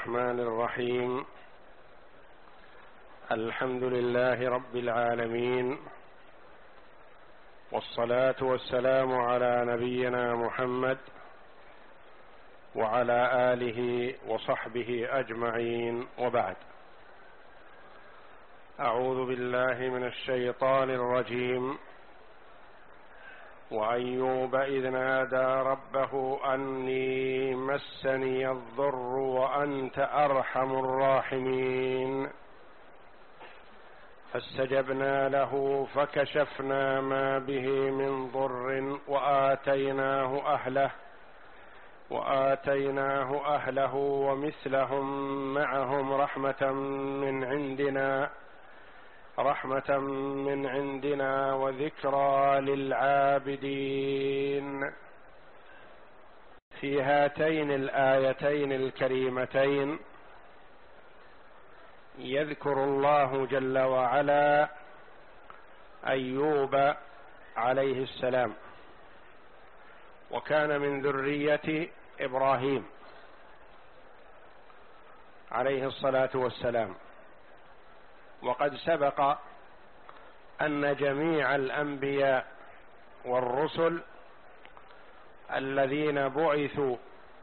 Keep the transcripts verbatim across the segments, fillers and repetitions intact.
الرحمن الرحيم. الحمد لله رب العالمين، والصلاة والسلام على نبينا محمد وعلى آله وصحبه أجمعين، وبعد. أعوذ بالله من الشيطان الرجيم. وأيوب إذ نادى ربه أني مسني الضر وأنت أرحم الراحمين فاستجبنا له فكشفنا ما به من ضر وآتيناه أهله وآتيناه أهله ومثلهم معهم رحمة من عندنا رحمة من عندنا وذكرى للعابدين. في هاتين الآيتين الكريمتين يذكر الله جل وعلا أيوب عليه السلام، وكان من ذرية إبراهيم عليه الصلاة والسلام. وقد سبق أن جميع الأنبياء والرسل الذين بعثوا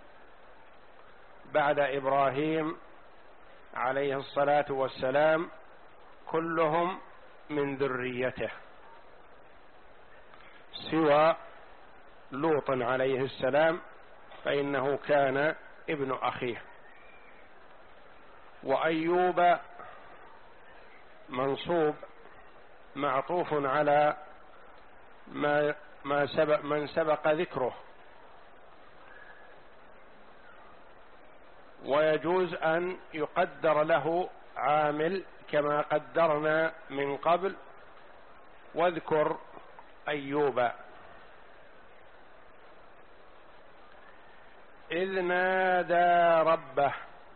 بعد إبراهيم عليه الصلاة والسلام كلهم من ذريته، سوى لوط عليه السلام فإنه كان ابن أخيه. وأيوب منصوب معطوف على ما ما سبق من سبق ذكره، ويجوز أن يقدر له عامل كما قدرنا من قبل. واذكر أيوب إذ نادى ربه.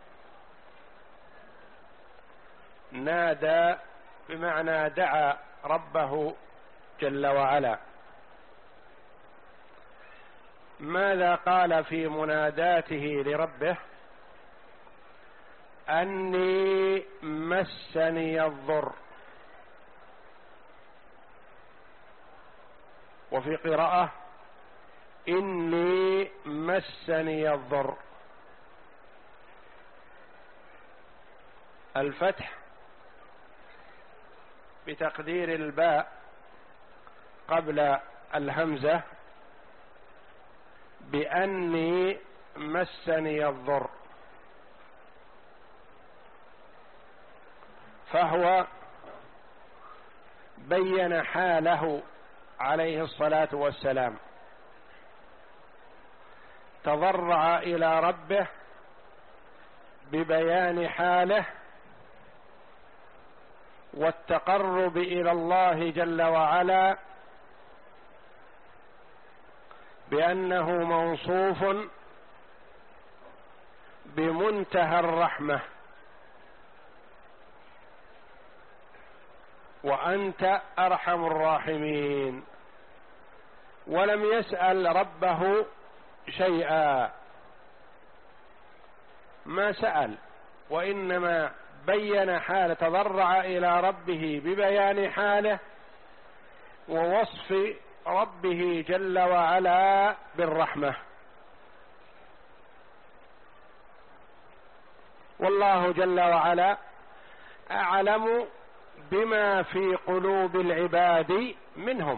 نادى بمعنى دعا ربه جل وعلا. ماذا قال في مناداته لربه؟ أني مسني الضر، وفي قراءة إني مسني الضر. الفتح بتقدير الباء قبل الهمزة بأني مسني الضر، فهو بين حاله عليه الصلاة والسلام، تضرع إلى ربه ببيان حاله والتقرب إلى الله جل وعلا بأنه موصوف بمنتهى الرحمة، وأنت أرحم الراحمين. ولم يسأل ربه شيئا، ما سأل، وإنما بين حال، تضرع إلى ربه ببيان حاله ووصف ربه جل وعلا بالرحمة. والله جل وعلا أعلم بما في قلوب العباد منهم.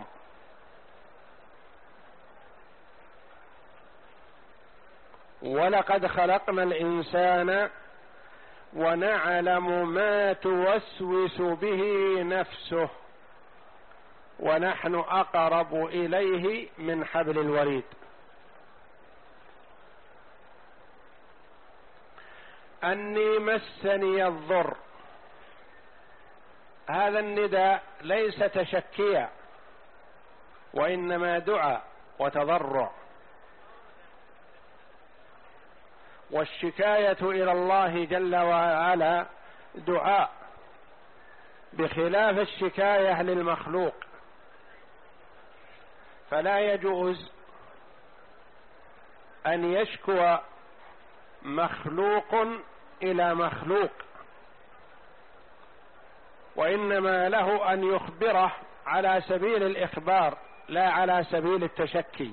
ولقد خلقنا الإنسان ونعلم ما توسوس به نفسه ونحن أقرب إليه من حبل الوريد. أني مسني الضر، هذا النداء ليس تشكيا، وإنما دعاء وتضرع. والشكاية إلى الله جل وعلا دعاء، بخلاف الشكاية للمخلوق، فلا يجوز أن يشكو مخلوق إلى مخلوق، وإنما له أن يخبره على سبيل الإخبار لا على سبيل التشكي.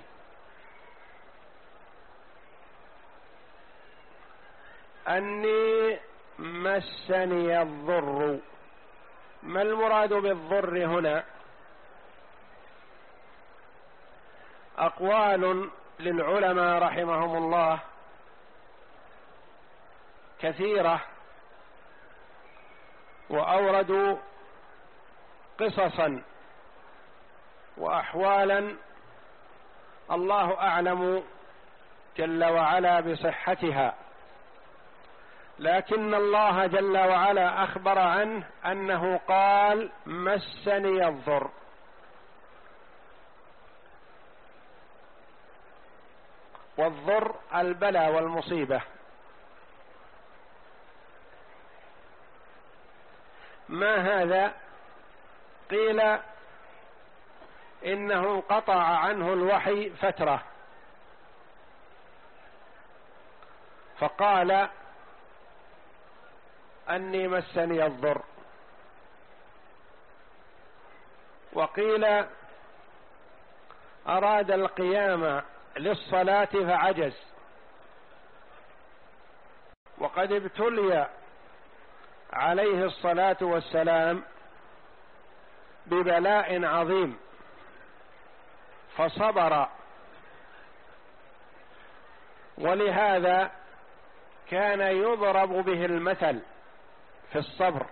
أني مسني الضر، ما المراد بالضر هنا؟ أقوال للعلماء رحمهم الله كثيرة، وأوردوا قصصا وأحوالا الله أعلم جل وعلا بصحتها، لكن الله جل وعلا أخبر عنه أنه قال مسني الضر. والضر البلاء والمصيبة. ما هذا؟ قيل إنه انقطع عنه الوحي فترة، فقال أني مسني الضر. وقيل أراد القيام للصلاة فعجز، وقد ابتلي عليه الصلاة والسلام ببلاء عظيم فصبر، ولهذا كان يضرب به المثل في الصبر،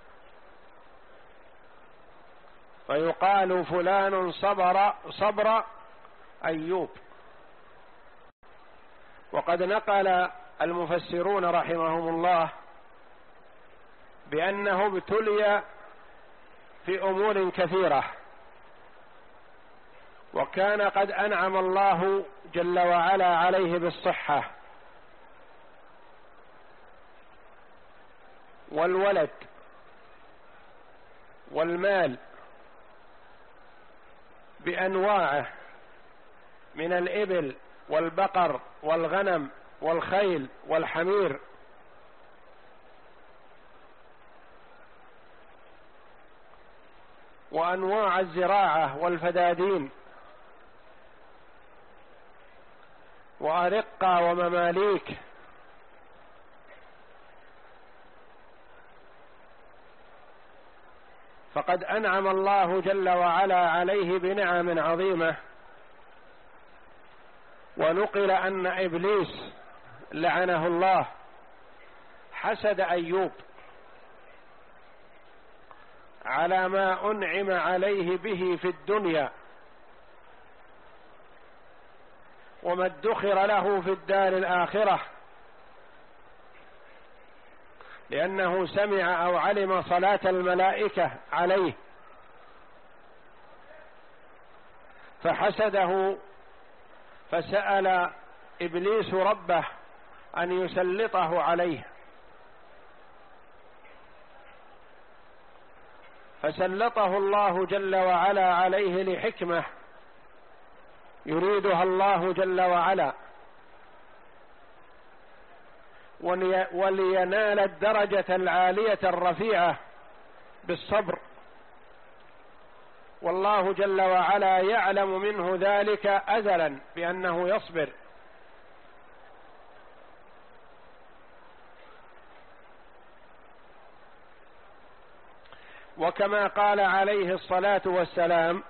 فيقال فلان صبر صبر أيوب. وقد نقل المفسرون رحمهم الله بأنه ابتلي في أمور كثيرة، وكان قد أنعم الله جل وعلا عليه بالصحة والولد والمال بأنواعه من الإبل والبقر والغنم والخيل والحمير، وأنواع الزراعة والفدادين وأرقة ومماليك، فقد أنعم الله جل وعلا عليه بنعم عظيمة. ونقل أن إبليس لعنه الله حسد أيوب على ما أنعم عليه به في الدنيا وما ادخر له في الدار الآخرة، لأنه سمع أو علم صلاة الملائكة عليه فحسده، فسأل إبليس ربه أن يسلطه عليه، فسلطه الله جل وعلا عليه لحكمة يريدها الله جل وعلا، ولينال الدرجة العالية الرفيعة بالصبر، والله جل وعلا يعلم منه ذلك أزلا بأنه يصبر. وكما قال عليه الصلاة والسلام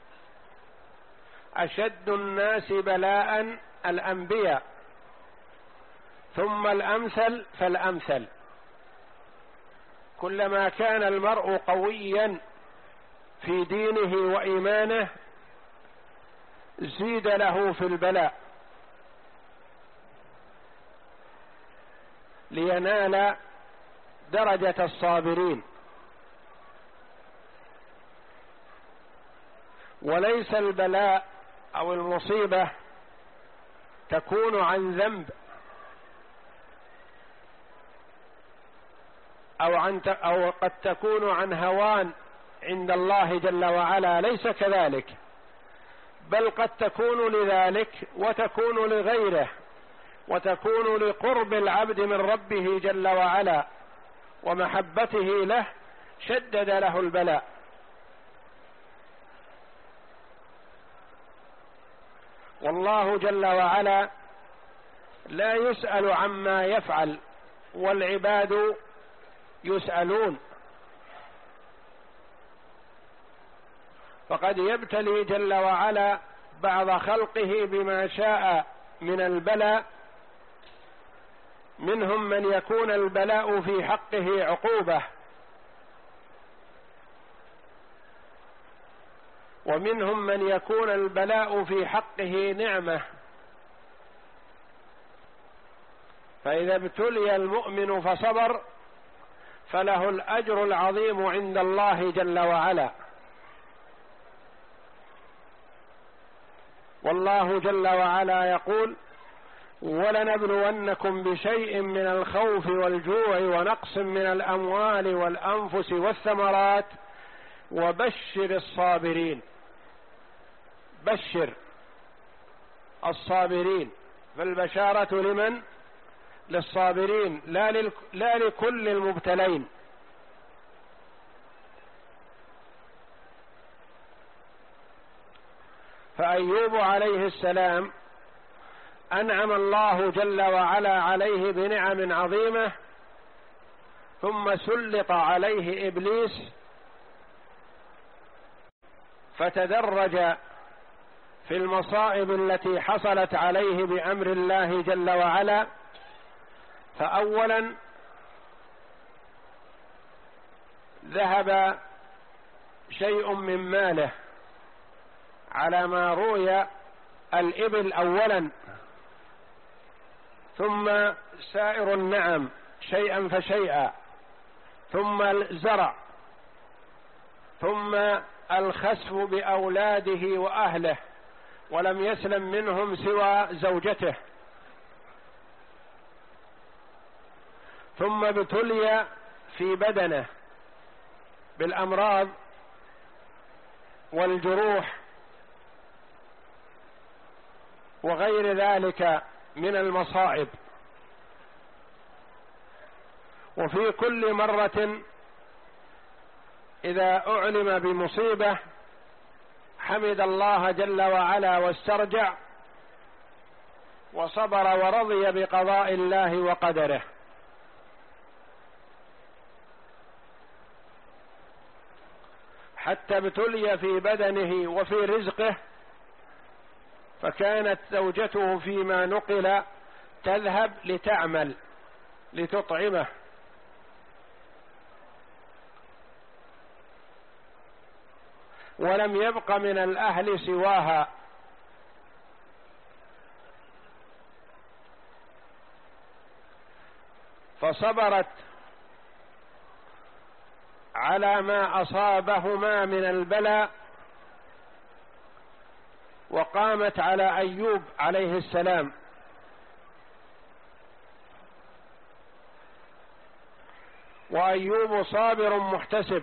أشد الناس بلاء الأنبياء ثم الأمثل فالأمثل. كلما كان المرء قويا في دينه وإيمانه زيد له في البلاء لينال درجة الصابرين. وليس البلاء أو المصيبة تكون عن ذنب أو عن أو قد تكون عن هوان عند الله جل وعلا، ليس كذلك، بل قد تكون لذلك وتكون لغيره، وتكون لقرب العبد من ربه جل وعلا ومحبته له شدد له البلاء. والله جل وعلا لا يسأل عما يفعل والعباد يسألون، فقد يبتلي جل وعلا بعض خلقه بما شاء من البلاء، منهم من يكون البلاء في حقه عقوبة، ومنهم من يكون البلاء في حقه نعمة. فإذا ابتلي المؤمن فصبر فله الأجر العظيم عند الله جل وعلا. والله جل وعلا يقول: ولنبلونكم بشيء من الخوف والجوع ونقص من الأموال والأنفس والثمرات وبشر الصابرين. بشر الصابرين، فالبشارة لمن؟ للصابرين، لا, لل... لا لكل المبتلين. فأيوب عليه السلام أنعم الله جل وعلا عليه بنعم عظيمة، ثم سلط عليه إبليس فتدرج في المصائب التي حصلت عليه بأمر الله جل وعلا. فأولا ذهب شيء من ماله على ما روي، الإبل أولا، ثم سائر النعم شيئا فشيئا، ثم الزرع، ثم الخسف بأولاده وأهله، ولم يسلم منهم سوى زوجته، ثم ابتلي في بدنه بالأمراض والجروح وغير ذلك من المصائب. وفي كل مرة إذا أعلم بمصيبة حمد الله جل وعلا واسترجع وصبر ورضي بقضاء الله وقدره. حتى ابتلي في بدنه وفي رزقه، فكانت زوجته فيما نقل تذهب لتعمل لتطعمه، ولم يبق من الأهل سواها، فصبرت على ما أصابهما من البلاء، وقامت على أيوب عليه السلام. وأيوب صابر محتسب،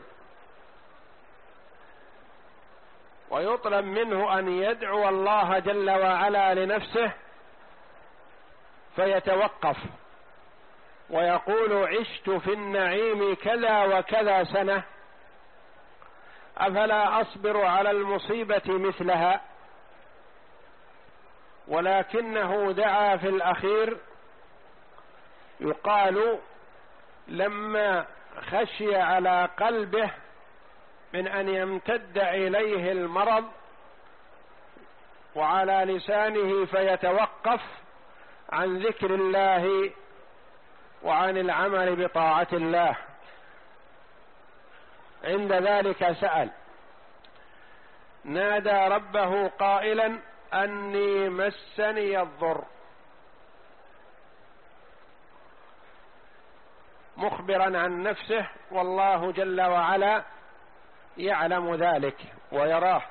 ويطلب منه أن يدعو الله جل وعلا لنفسه فيتوقف ويقول: عشت في النعيم كذا وكذا سنة، أفلا أصبر على المصيبة مثلها؟ ولكنه دعا في الأخير، يقال لما خشي على قلبه من أن يمتد إليه المرض وعلى لسانه فيتوقف عن ذكر الله وعن العمل بطاعة الله، عند ذلك سأل، نادى ربه قائلا: أني مسني الضر، مخبرا عن نفسه، والله جل وعلا يعلم ذلك ويراه،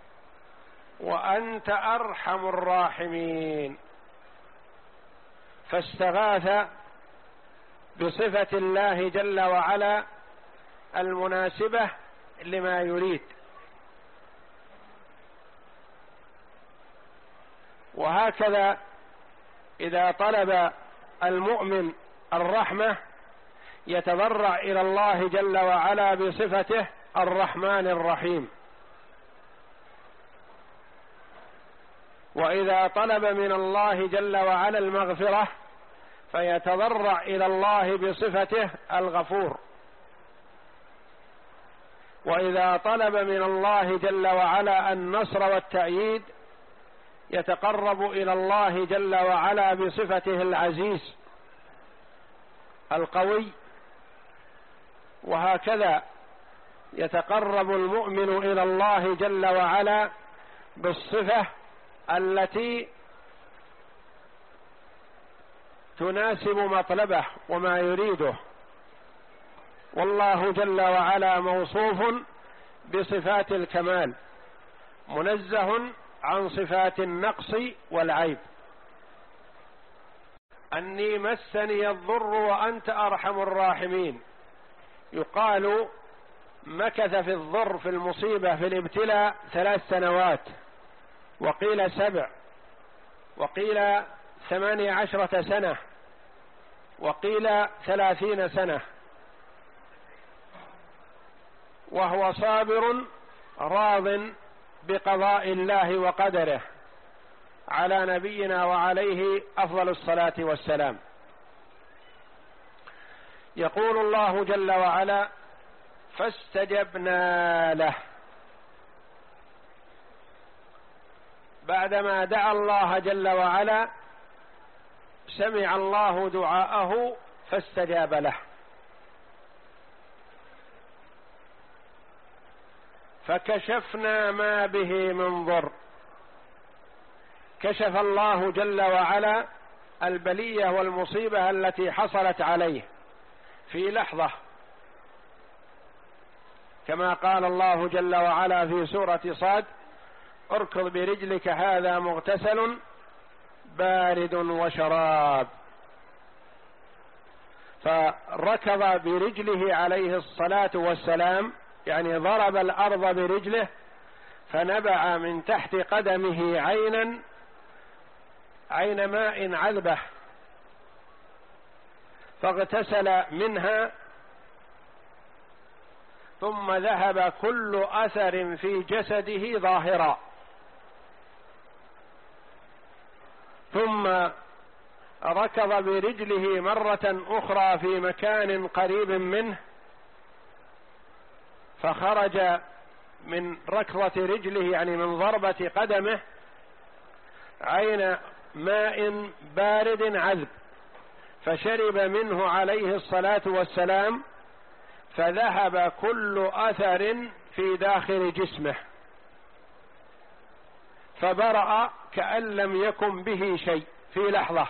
وأنت أرحم الراحمين. فاستغاث بصفة الله جل وعلا المناسبة لما يريد. وهكذا إذا طلب المؤمن الرحمة يتضرع إلى الله جل وعلا بصفته الرحمن الرحيم، وإذا طلب من الله جل وعلا المغفرة فيتضرع إلى الله بصفته الغفور، وإذا طلب من الله جل وعلا النصر والتأييد يتقرب إلى الله جل وعلا بصفته العزيز القوي، وهكذا يتقرب المؤمن إلى الله جل وعلا بالصفة التي تناسب مطلبه وما يريده. والله جل وعلا موصوف بصفات الكمال، منزه عن صفات النقص والعيب. أني مسني الضر وأنت أرحم الراحمين، يقال مكث في الضر في المصيبة في الابتلاء ثلاث سنوات، وقيل سبع، وقيل ثمانية عشرة سنة، وقيل ثلاثين سنة، وهو صابر راض بقضاء الله وقدره على نبينا وعليه أفضل الصلاة والسلام. يقول الله جل وعلا: فاستجبنا له. بعدما دعا الله جل وعلا سمع الله دعاءه فاستجاب له، فكشفنا ما به من ضر. كشف الله جل وعلا البلية والمصيبة التي حصلت عليه في لحظة، كما قال الله جل وعلا في سورة صاد: اركض برجلك هذا مغتسل بارد وشراب. فركض برجله عليه الصلاة والسلام، يعني ضرب الأرض برجله، فنبع من تحت قدمه عينا عين ماء عذبة، فاغتسل منها، ثم ذهب كل أثر في جسده ظاهرا، ثم ركض برجله مرة أخرى في مكان قريب منه، فخرج من ركضة رجله يعني من ضربة قدمه عين ماء بارد عذب، فشرب منه عليه الصلاة والسلام، فذهب كل أثر في داخل جسمه، فبرأ كأن لم يكن به شيء في لحظة.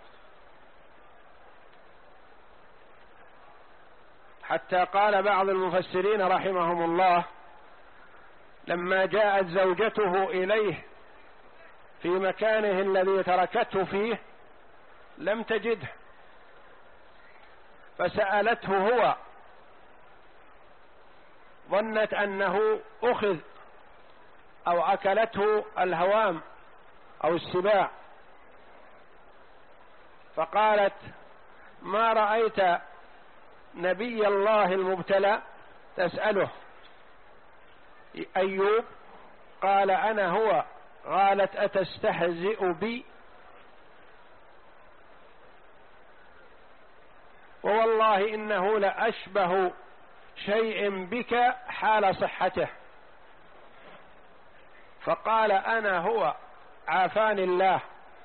حتى قال بعض المفسرين رحمهم الله: لما جاءت زوجته إليه في مكانه الذي تركته فيه لم تجده، فسألته هو، ظنت أنه أخذ أو أكلته الهوام أو السباع، فقالت: ما رأيت نبي الله المبتلى تسأله أيوب؟ قال: أنا هو. قالت: أتستهزئ بي؟ ووالله إنه لأشبه شيء بك حال صحته. فقال: أنا هو، عافاني الله.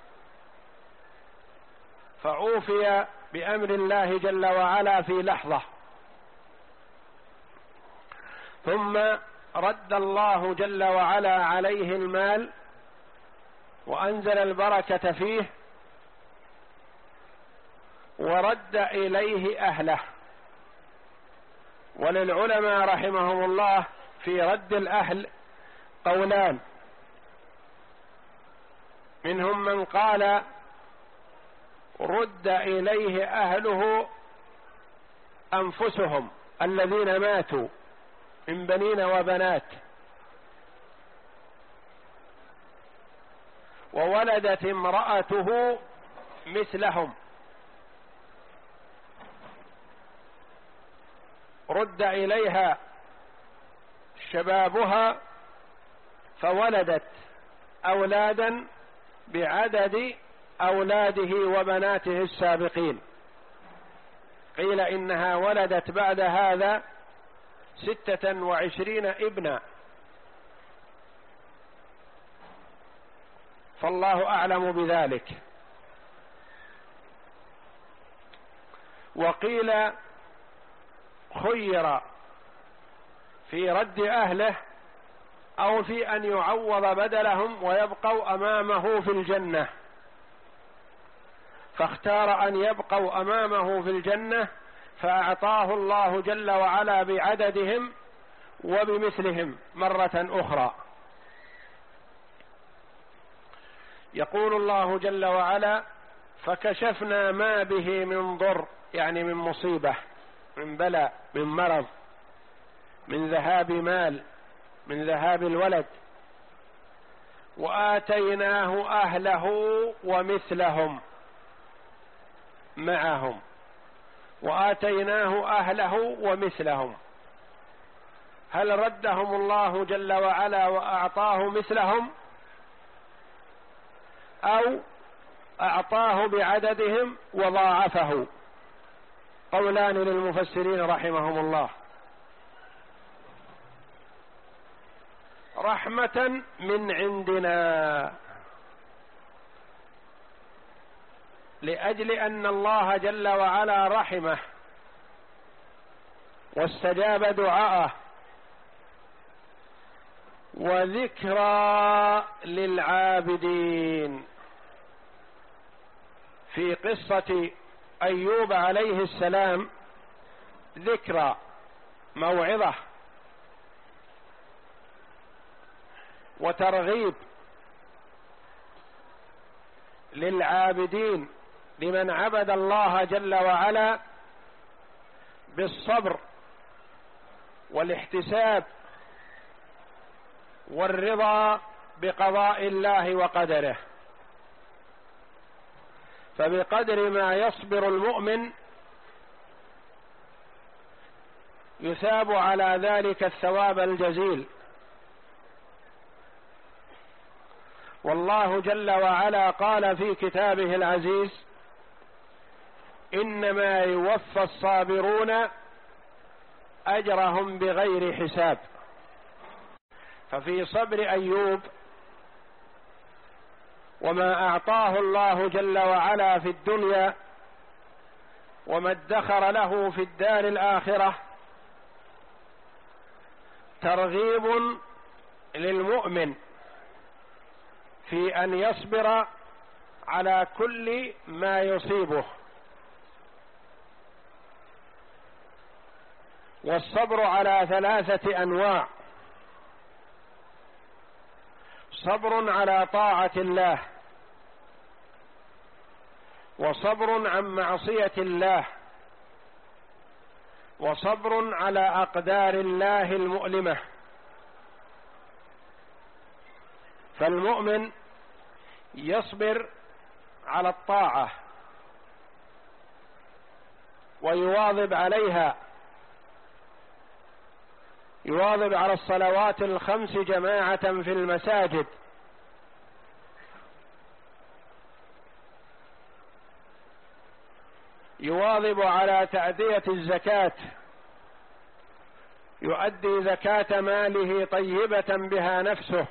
فعوفي بأمر الله جل وعلا في لحظة. ثم رد الله جل وعلا عليه المال وأنزل البركة فيه، ورد إليه أهله. وللعلماء رحمهم الله في رد الأهل قولان، منهم من قال: رد إليه أهله أنفسهم الذين ماتوا من بنين وبنات، وولدت امرأته مثلهم، رد إليها شبابها فولدت أولادا بعدد أولاده وبناته السابقين. قيل إنها ولدت بعد هذا ستة وعشرين ابنا، فالله أعلم بذلك. وقيل خير في رد أهله أو في أن يعوض بدلهم ويبقوا أمامه في الجنة، فاختار أن يبقوا أمامه في الجنة فأعطاه الله جل وعلا بعددهم وبمثلهم مرة أخرى. يقول الله جل وعلا: فكشفنا ما به من ضر، يعني من مصيبة، من بلاء، من مرض، من ذهاب مال، من ذهاب الولد، وآتيناه أهله ومثلهم معهم، وآتيناه أهله ومثلهم. هل ردهم الله جل وعلا وأعطاه مثلهم، أو أعطاه بعددهم وضاعفه؟ قولان للمفسرين رحمهم الله. رحمة من عندنا، لأجل أن الله جل وعلا رحمه واستجاب دعاءه، وذكرى للعابدين. في قصة أيوب عليه السلام ذكرى، موعظة وترغيب للعابدين، لمن عبد الله جل وعلا بالصبر والاحتساب والرضا بقضاء الله وقدره. فبقدر ما يصبر المؤمن يثاب على ذلك الثواب الجزيل. والله جل وعلا قال في كتابه العزيز: إنما يوفى الصابرون أجرهم بغير حساب. ففي صبر أيوب وما أعطاه الله جل وعلا في الدنيا وما ادخر له في الدار الآخرة ترغيب للمؤمن في أن يصبر على كل ما يصيبه. والصبر على ثلاثة أنواع: صبر على طاعة الله، وصبر عن معصية الله، وصبر على أقدار الله المؤلمة. فالمؤمن يصبر على الطاعة ويواظب عليها، يواظب على الصلوات الخمس جماعة في المساجد، يواظب على تأدية الزكاة، يؤدي زكاة ماله طيبة بها نفسه،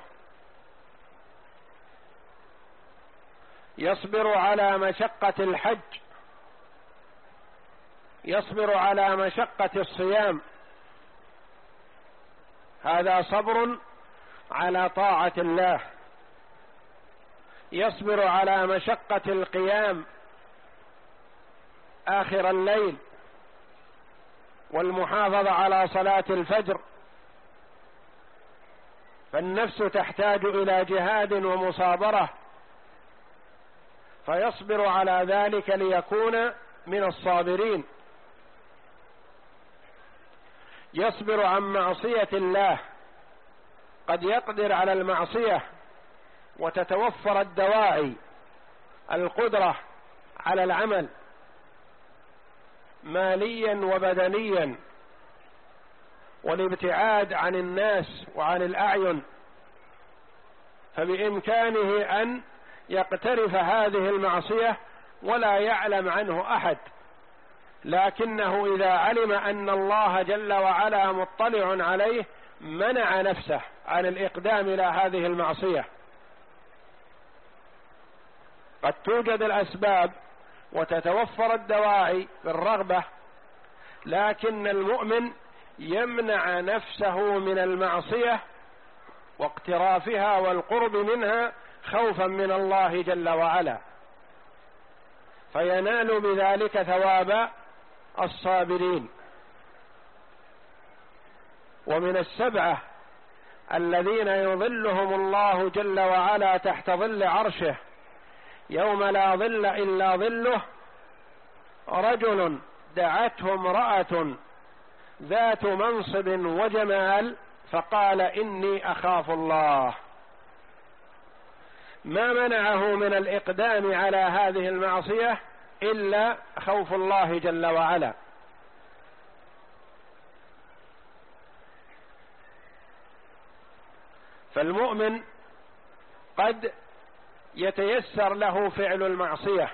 يصبر على مشقة الحج، يصبر على مشقة الصيام. هذا صبر على طاعة الله. يصبر على مشقة القيام آخر الليل والمحافظة على صلاة الفجر، فالنفس تحتاج إلى جهاد ومصابرة، فيصبر على ذلك ليكون من الصابرين. يصبر عن معصية الله، قد يقدر على المعصية وتتوفر الدواعي، القدرة على العمل ماليا وبدنيا، والابتعاد عن الناس وعن الأعين، فبإمكانه أن يقترف هذه المعصية ولا يعلم عنه أحد، لكنه إذا علم أن الله جل وعلا مطلع عليه منع نفسه عن الإقدام إلى هذه المعصية. قد توجد الأسباب وتتوفر الدواعي بالرغبة، لكن المؤمن يمنع نفسه من المعصية واقترافها والقرب منها خوفا من الله جل وعلا، فينال بذلك ثواب الصابرين. ومن السبعة الذين يظلهم الله جل وعلا تحت ظل عرشه يوم لا ظل إلا ظله رجل دعته امرأة ذات منصب وجمال فقال إني أخاف الله. ما منعه من الإقدام على هذه المعصية إلا خوف الله جل وعلا. فالمؤمن قد يتيسر له فعل المعصية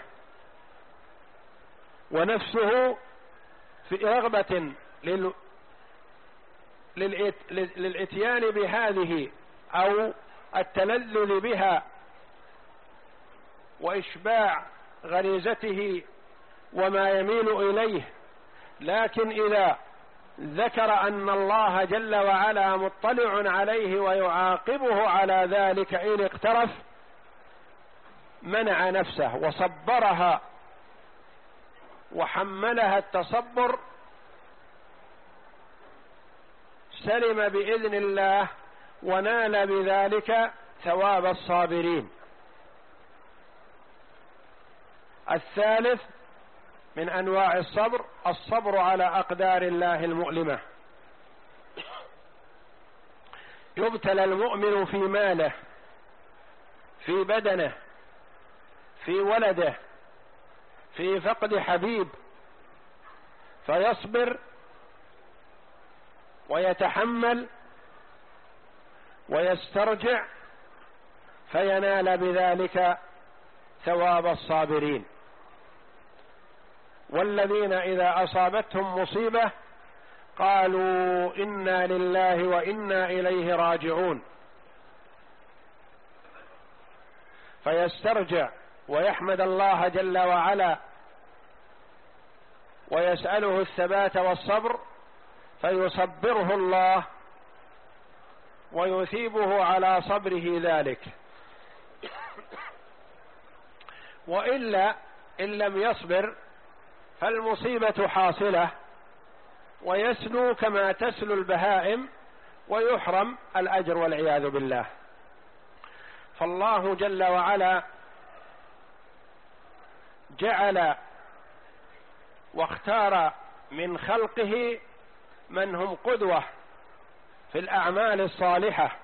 ونفسه في رغبة لل... للإت... للإتيان بهذه أو التلذذ بها وإشباع غريزته وما يميل إليه، لكن إذا ذكر أن الله جل وعلا مطلع عليه ويعاقبه على ذلك إن اقترف منع نفسه وصبرها وحملها التصبر، سلم بإذن الله ونال بذلك ثواب الصابرين. الثالث من أنواع الصبر الصبر على أقدار الله المؤلمة. يبتلى المؤمن في ماله، في بدنه، في ولده، في فقد حبيب، فيصبر ويتحمل ويسترجع فينال بذلك ثواب الصابرين. والذين إذا أصابتهم مصيبة قالوا إنا لله وإنا إليه راجعون، فيسترجع ويحمد الله جل وعلا ويسأله الثبات والصبر فيصبره الله ويثيبه على صبره ذلك. وإلا إن لم يصبر فالمصيبة حاصلة ويسلو كما تسلو البهائم ويحرم الأجر والعياذ بالله. فالله جل وعلا جعل واختار من خلقه من هم قدوة في الأعمال الصالحة،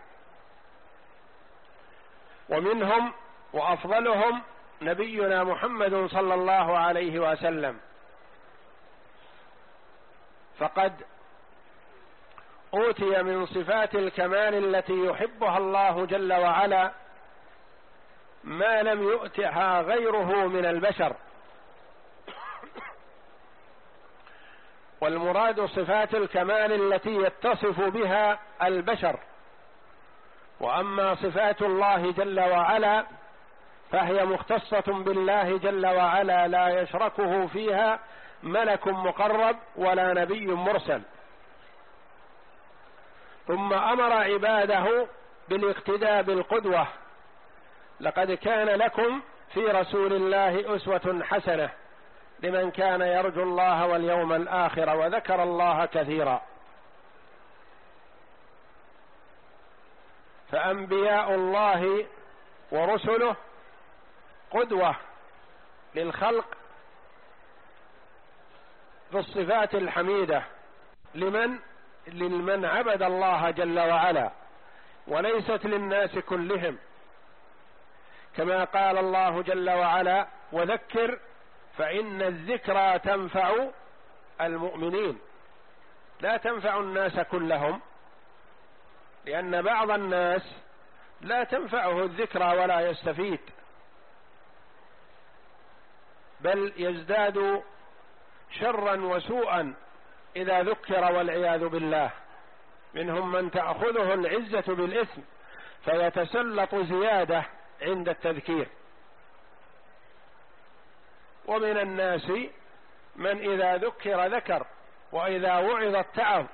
ومنهم وأفضلهم نبينا محمد صلى الله عليه وسلم، فقد أوتي من صفات الكمال التي يحبها الله جل وعلا ما لم يؤتها غيره من البشر. والمراد صفات الكمال التي يتصف بها البشر، وأما صفات الله جل وعلا فهي مختصة بالله جل وعلا لا يشركه فيها ملك مقرب ولا نبي مرسل. ثم أمر عباده بالاقتداء بالقدوة: لقد كان لكم في رسول الله أسوة حسنة لمن كان يرجو الله واليوم الآخر وذكر الله كثيرا. فأنبياء الله ورسله قدوة للخلق بالصفات الحميدة لمن لمن عبد الله جل وعلا، وليست للناس كلهم، كما قال الله جل وعلا: وذكر فإن الذكرى تنفع المؤمنين لا تنفع الناس كلهم، لأن بعض الناس لا تنفعه الذكرى ولا يستفيد، بل يزداد شرا وسوءا إذا ذكر والعياذ بالله. منهم من تأخذه العزة بالإثم فيتسلط زيادة عند التذكير، ومن الناس من إذا ذكر ذكر وإذا وعظ اتعظ.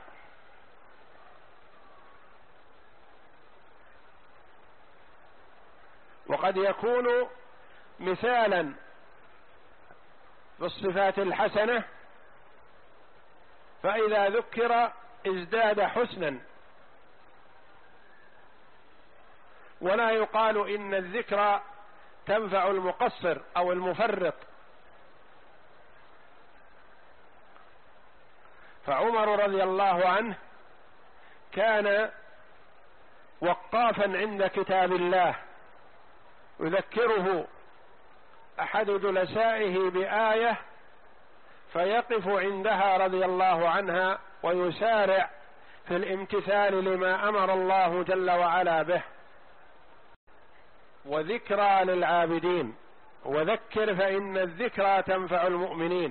وقد يكون مثالا بالصفات الحسنة، فإذا ذكر ازداد حسنا. ولا يقال إن الذكر تنفع المقصر أو المفرط. فعمر رضي الله عنه كان وقافا عند كتاب الله، يذكره أحد جلسائه بآية فيقف عندها رضي الله عنها ويسارع في الامتثال لما أمر الله جل وعلا به. وذكرى للعابدين، وذكر فإن الذكرى تنفع المؤمنين.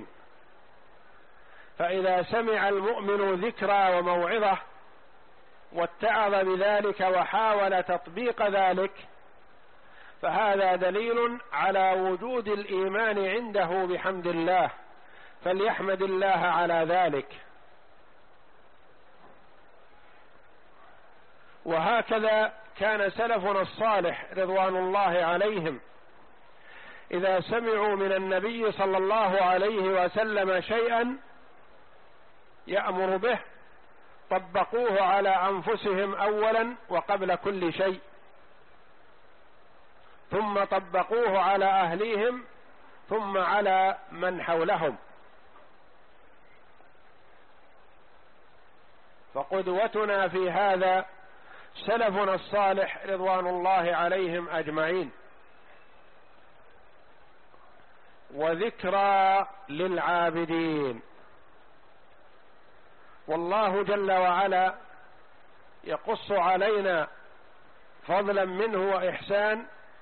فإذا سمع المؤمن ذكرى وموعظة واتعظ بذلك وحاول تطبيق ذلك، فهذا دليل على وجود الإيمان عنده بحمد الله، فليحمد الله على ذلك. وهكذا كان سلفنا الصالح رضوان الله عليهم إذا سمعوا من النبي صلى الله عليه وسلم شيئا يأمر به طبقوه على أنفسهم أولا وقبل كل شيء، ثم طبقوه على أهليهم، ثم على من حولهم. فقدوتنا في هذا سلفنا الصالح رضوان الله عليهم أجمعين. وذكرى للعابدين. والله جل وعلا يقص علينا فضلا منه وإحسان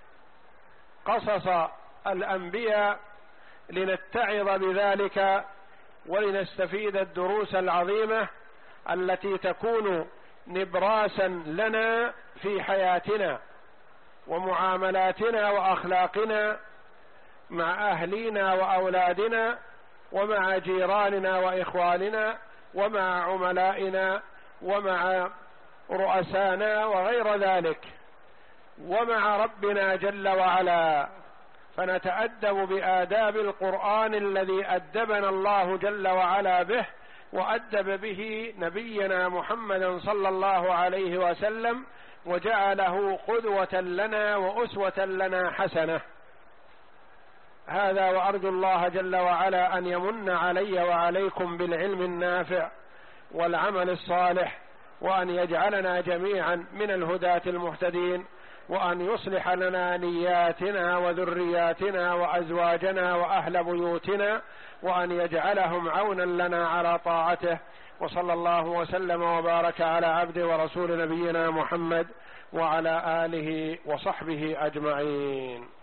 قصص الأنبياء لنتعظ بذلك ولنستفيد الدروس العظيمة التي تكون نبراسا لنا في حياتنا ومعاملاتنا وأخلاقنا مع أهلنا وأولادنا ومع جيراننا وإخواننا ومع عملائنا ومع رؤسانا وغير ذلك ومع ربنا جل وعلا. فنتأدب بآداب القرآن الذي أدبنا الله جل وعلا به وأدب به نبينا محمد صلى الله عليه وسلم، وجعله قدوة لنا وأسوة لنا حسنة. هذا وأرجو الله جل وعلا أن يمن علي وعليكم بالعلم النافع والعمل الصالح، وأن يجعلنا جميعا من الهداة المهتدين، وأن يصلح لنا نياتنا وذرياتنا وأزواجنا وأهل بيوتنا، وأن يجعلهم عونا لنا على طاعته. وصلى الله وسلم وبارك على عبده ورسول نبينا محمد وعلى آله وصحبه أجمعين.